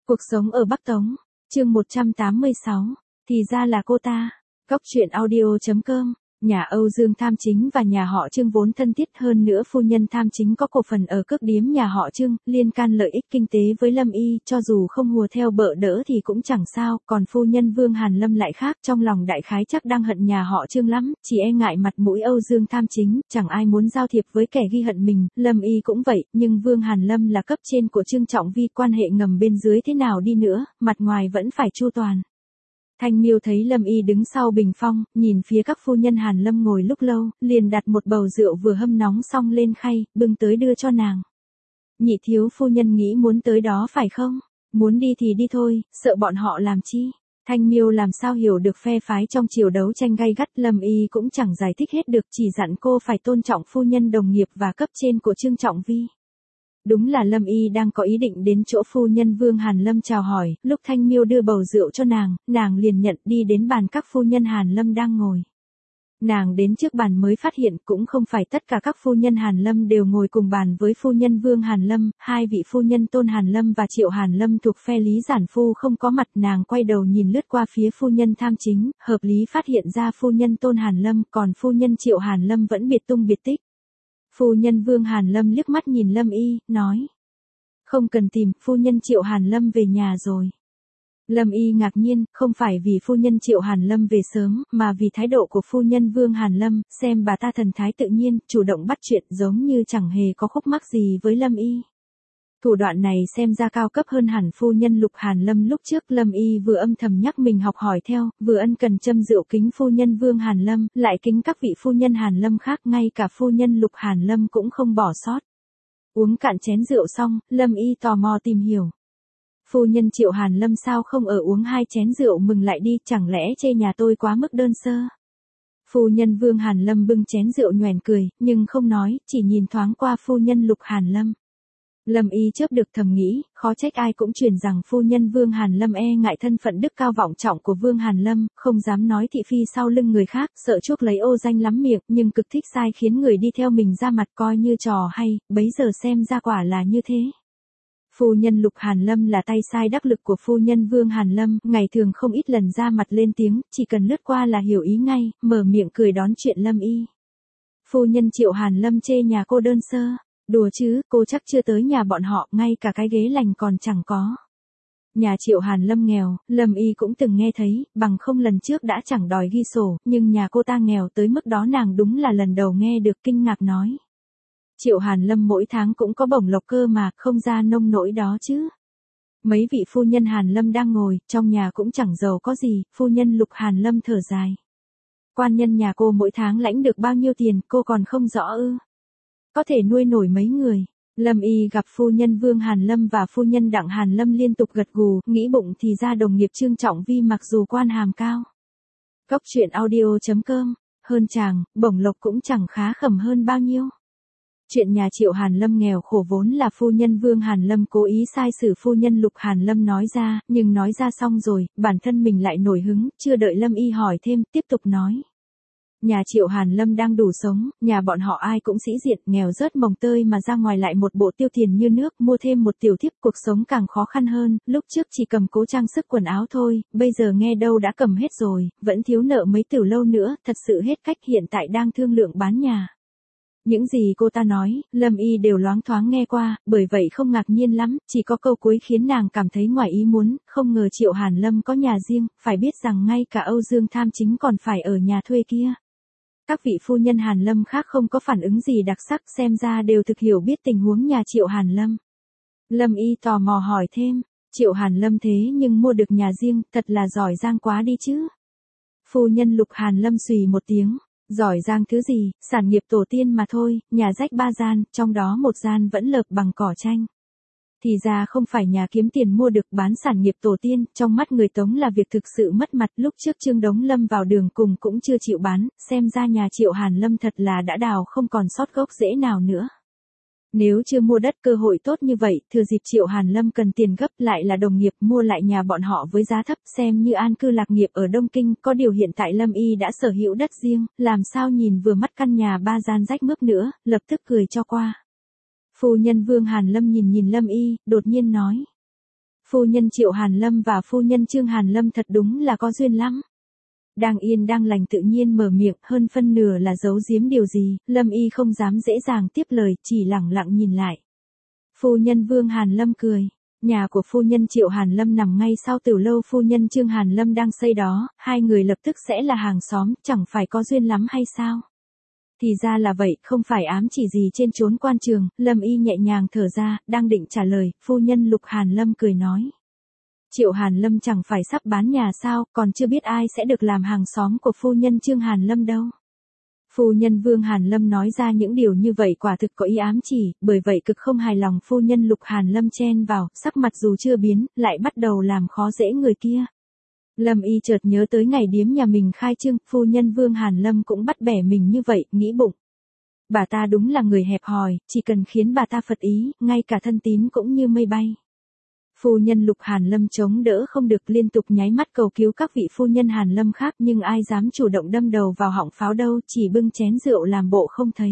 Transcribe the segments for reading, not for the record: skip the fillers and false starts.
Cuộc sống ở Bắc Tống, chương 186, thì ra là cô ta. Góc truyện audio.com. Nhà Âu Dương Tham Chính và nhà họ Trương vốn thân thiết, hơn nữa phu nhân Tham Chính có cổ phần ở cước điếm nhà họ Trương, liên can lợi ích kinh tế với Lâm Y, cho dù không hùa theo bợ đỡ thì cũng chẳng sao, còn phu nhân Vương Hàn Lâm lại khác, trong lòng đại khái chắc đang hận nhà họ Trương lắm, chỉ e ngại mặt mũi Âu Dương Tham Chính, chẳng ai muốn giao thiệp với kẻ ghi hận mình, Lâm Y cũng vậy, nhưng Vương Hàn Lâm là cấp trên của Trương Trọng Vi, quan hệ ngầm bên dưới thế nào đi nữa, mặt ngoài vẫn phải chu toàn. Thanh Miêu thấy Lâm Y đứng sau bình phong, nhìn phía các phu nhân Hàn Lâm ngồi lúc lâu, liền đặt một bầu rượu vừa hâm nóng xong lên khay, bưng tới đưa cho nàng. Nhị thiếu phu nhân nghĩ muốn tới đó phải không? Muốn đi thì đi thôi, sợ bọn họ làm chi? Thanh Miêu làm sao hiểu được phe phái trong triều đấu tranh gay gắt, Lâm Y cũng chẳng giải thích hết được, chỉ dặn cô phải tôn trọng phu nhân đồng nghiệp và cấp trên của Trương Trọng Vi. Đúng là Lâm Y đang có ý định đến chỗ phu nhân Vương Hàn Lâm chào hỏi, lúc Thanh Miêu đưa bầu rượu cho nàng liền nhận đi đến bàn các phu nhân Hàn Lâm đang ngồi. Nàng đến trước bàn mới phát hiện cũng không phải tất cả các phu nhân Hàn Lâm đều ngồi cùng bàn với phu nhân Vương Hàn Lâm, hai vị phu nhân Tôn Hàn Lâm và Triệu Hàn Lâm thuộc phe Lý Giản Phu không có mặt, nàng quay đầu nhìn lướt qua phía phu nhân Tham Chính, hợp lý phát hiện ra phu nhân Tôn Hàn Lâm, còn phu nhân Triệu Hàn Lâm vẫn biệt tung biệt tích. Phu nhân Vương Hàn Lâm liếc mắt nhìn Lâm Y, nói. Không cần tìm, phu nhân Triệu Hàn Lâm về nhà rồi. Lâm Y ngạc nhiên, không phải vì phu nhân Triệu Hàn Lâm về sớm, mà vì thái độ của phu nhân Vương Hàn Lâm, xem bà ta thần thái tự nhiên, chủ động bắt chuyện giống như chẳng hề có khúc mắc gì với Lâm Y. Thủ đoạn này xem ra cao cấp hơn hẳn phu nhân Lục Hàn Lâm lúc trước, Lâm Y vừa âm thầm nhắc mình học hỏi theo, vừa ân cần châm rượu kính phu nhân Vương Hàn Lâm, lại kính các vị phu nhân Hàn Lâm khác, ngay cả phu nhân Lục Hàn Lâm cũng không bỏ sót. Uống cạn chén rượu xong, Lâm Y tò mò tìm hiểu. Phu nhân Triệu Hàn Lâm sao không ở uống hai chén rượu mừng lại đi, chẳng lẽ chê nhà tôi quá mức đơn sơ? Phu nhân Vương Hàn Lâm bưng chén rượu nhoẻn cười, nhưng không nói, chỉ nhìn thoáng qua phu nhân Lục Hàn Lâm. Lâm Y chớp được thầm nghĩ, khó trách ai cũng truyền rằng phu nhân Vương Hàn Lâm e ngại thân phận đức cao vọng trọng của Vương Hàn Lâm, không dám nói thị phi sau lưng người khác, sợ chuốc lấy ô danh lắm miệng, nhưng cực thích sai khiến người đi theo mình ra mặt coi như trò hay, bấy giờ xem ra quả là như thế. Phu nhân Lục Hàn Lâm là tay sai đắc lực của phu nhân Vương Hàn Lâm, ngày thường không ít lần ra mặt lên tiếng, chỉ cần lướt qua là hiểu ý ngay, mở miệng cười đón chuyện Lâm Y. Phu nhân Triệu Hàn Lâm chê nhà cô đơn sơ. Đùa chứ, cô chắc chưa tới nhà bọn họ, ngay cả cái ghế lành còn chẳng có. Nhà Triệu Hàn Lâm nghèo, Lâm Y cũng từng nghe thấy, bằng không lần trước đã chẳng đòi ghi sổ, nhưng nhà cô ta nghèo tới mức đó nàng đúng là lần đầu nghe được, kinh ngạc nói. Triệu Hàn Lâm mỗi tháng cũng có bổng lộc cơ mà, không ra nông nỗi đó chứ. Mấy vị phu nhân Hàn Lâm đang ngồi, trong nhà cũng chẳng giàu có gì, phu nhân Lục Hàn Lâm thở dài. Quan nhân nhà cô mỗi tháng lãnh được bao nhiêu tiền, cô còn không rõ ư? Có thể nuôi nổi mấy người. Lâm Y gặp phu nhân Vương Hàn Lâm và phu nhân Đặng Hàn Lâm liên tục gật gù, nghĩ bụng thì ra đồng nghiệp Trương Trọng Vi mặc dù quan hàm cao. Góc truyện audio.com, hơn chàng, bổng lộc cũng chẳng khá khẩm hơn bao nhiêu. Chuyện nhà Triệu Hàn Lâm nghèo khổ vốn là phu nhân Vương Hàn Lâm cố ý sai sử phu nhân Lục Hàn Lâm nói ra, nhưng nói ra xong rồi, bản thân mình lại nổi hứng, chưa đợi Lâm Y hỏi thêm, tiếp tục nói. Nhà Triệu Hàn Lâm đang đủ sống, nhà bọn họ ai cũng sĩ diện, nghèo rớt mồng tơi mà ra ngoài lại một bộ tiêu tiền như nước, mua thêm một tiểu thiếp, cuộc sống càng khó khăn hơn, lúc trước chỉ cầm cố trang sức quần áo thôi, bây giờ nghe đâu đã cầm hết rồi, vẫn thiếu nợ mấy tiểu lâu nữa, thật sự hết cách, hiện tại đang thương lượng bán nhà. Những gì cô ta nói, Lâm Y đều loáng thoáng nghe qua, bởi vậy không ngạc nhiên lắm, chỉ có câu cuối khiến nàng cảm thấy ngoài ý muốn, không ngờ Triệu Hàn Lâm có nhà riêng, phải biết rằng ngay cả Âu Dương Tham Chính còn phải ở nhà thuê kia. Các vị phu nhân Hàn Lâm khác không có phản ứng gì đặc sắc, xem ra đều thực hiểu biết tình huống nhà Triệu Hàn Lâm. Lâm Y tò mò hỏi thêm, Triệu Hàn Lâm thế nhưng mua được nhà riêng, thật là giỏi giang quá đi chứ. Phu nhân Lục Hàn Lâm xùy một tiếng, giỏi giang thứ gì, sản nghiệp tổ tiên mà thôi, nhà rách 3 gian, trong đó một gian vẫn lợp bằng cỏ tranh. Thì ra không phải nhà kiếm tiền mua được, bán sản nghiệp tổ tiên, trong mắt người Tống là việc thực sự mất mặt, lúc trước Trương Đống Lâm vào đường cùng cũng chưa chịu bán, xem ra nhà Triệu Hàn Lâm thật là đã đào không còn sót gốc rễ nào nữa. Nếu chưa mua đất cơ hội tốt như vậy, thừa dịp Triệu Hàn Lâm cần tiền gấp, lại là đồng nghiệp, mua lại nhà bọn họ với giá thấp, xem như an cư lạc nghiệp ở Đông Kinh, có điều hiện tại Lâm Y đã sở hữu đất riêng, làm sao nhìn vừa mắt căn nhà 3 gian rách mướp nữa, lập tức cười cho qua. Phu nhân Vương Hàn Lâm nhìn Lâm Y, đột nhiên nói. Phu nhân Triệu Hàn Lâm và phu nhân Trương Hàn Lâm thật đúng là có duyên lắm. Đang yên đang lành tự nhiên mở miệng, hơn phân nửa là giấu giếm điều gì, Lâm Y không dám dễ dàng tiếp lời, chỉ lẳng lặng nhìn lại. Phu nhân Vương Hàn Lâm cười. Nhà của phu nhân Triệu Hàn Lâm nằm ngay sau tiểu lâu phu nhân Trương Hàn Lâm đang xây đó, hai người lập tức sẽ là hàng xóm, chẳng phải có duyên lắm hay sao? Thì ra là vậy, không phải ám chỉ gì trên chốn quan trường, Lâm Y nhẹ nhàng thở ra, đang định trả lời, phu nhân Lục Hàn Lâm cười nói. Triệu Hàn Lâm chẳng phải sắp bán nhà sao, còn chưa biết ai sẽ được làm hàng xóm của phu nhân Trương Hàn Lâm đâu. Phu nhân Vương Hàn Lâm nói ra những điều như vậy quả thực có ý ám chỉ, bởi vậy cực không hài lòng phu nhân Lục Hàn Lâm chen vào, sắc mặt dù chưa biến, lại bắt đầu làm khó dễ người kia. Lâm Y chợt nhớ tới ngày điếm nhà mình khai trương, phu nhân Vương Hàn Lâm cũng bắt bẻ mình như vậy, nghĩ bụng. Bà ta đúng là người hẹp hòi, chỉ cần khiến bà ta phật ý, ngay cả thân tín cũng như mây bay. Phu nhân Lục Hàn Lâm chống đỡ không được, liên tục nháy mắt cầu cứu các vị phu nhân Hàn Lâm khác, nhưng ai dám chủ động đâm đầu vào họng pháo đâu, chỉ bưng chén rượu làm bộ không thấy.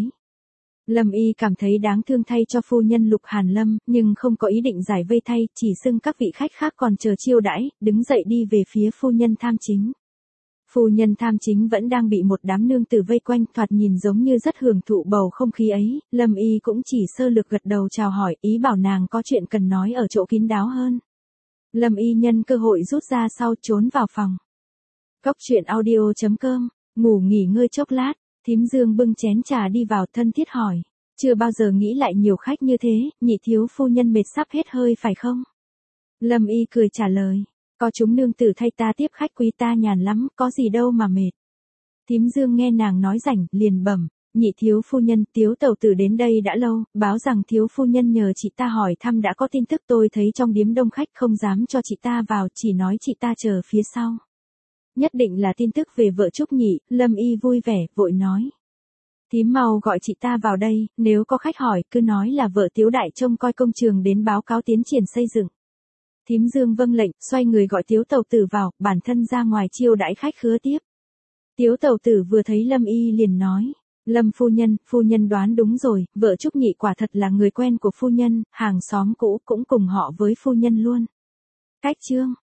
Lâm Y cảm thấy đáng thương thay cho phu nhân Lục Hàn Lâm, nhưng không có ý định giải vây thay, chỉ xưng các vị khách khác còn chờ chiêu đãi, đứng dậy đi về phía phu nhân Tham Chính. Phu nhân Tham Chính vẫn đang bị một đám nương tử vây quanh, thoạt nhìn giống như rất hưởng thụ bầu không khí ấy, Lâm Y cũng chỉ sơ lược gật đầu chào hỏi, ý bảo nàng có chuyện cần nói ở chỗ kín đáo hơn. Lâm Y nhân cơ hội rút ra sau, trốn vào phòng. Cốc truyện audio.com, ngủ nghỉ ngơi chốc lát, Thím Dương bưng chén trà đi vào, thân thiết hỏi, chưa bao giờ nghĩ lại nhiều khách như thế, nhị thiếu phu nhân mệt sắp hết hơi phải không? Lâm Y cười trả lời. Có chúng nương tử thay ta tiếp khách quý, ta nhàn lắm, có gì đâu mà mệt. Thím Dương nghe nàng nói rảnh, liền bẩm, nhị thiếu phu nhân, Tiếu tẩu tử đến đây đã lâu, báo rằng thiếu phu nhân nhờ chị ta hỏi thăm đã có tin tức, tôi thấy trong điếm đông khách không dám cho chị ta vào, chỉ nói chị ta chờ phía sau. Nhất định là tin tức về vợ Trúc nhị, Lâm Y vui vẻ, vội nói. Thím mau gọi chị ta vào đây, nếu có khách hỏi, cứ nói là vợ Tiếu đại trông coi công trường đến báo cáo tiến triển xây dựng. Thím Dương vâng lệnh, xoay người gọi Tiếu tẩu tử vào, bản thân ra ngoài chiêu đãi khách khứa tiếp. Tiếu tẩu tử vừa thấy Lâm Y liền nói, Lâm phu nhân đoán đúng rồi, vợ Trúc nhị quả thật là người quen của phu nhân, hàng xóm cũ cũng cùng họ với phu nhân luôn. Cách chương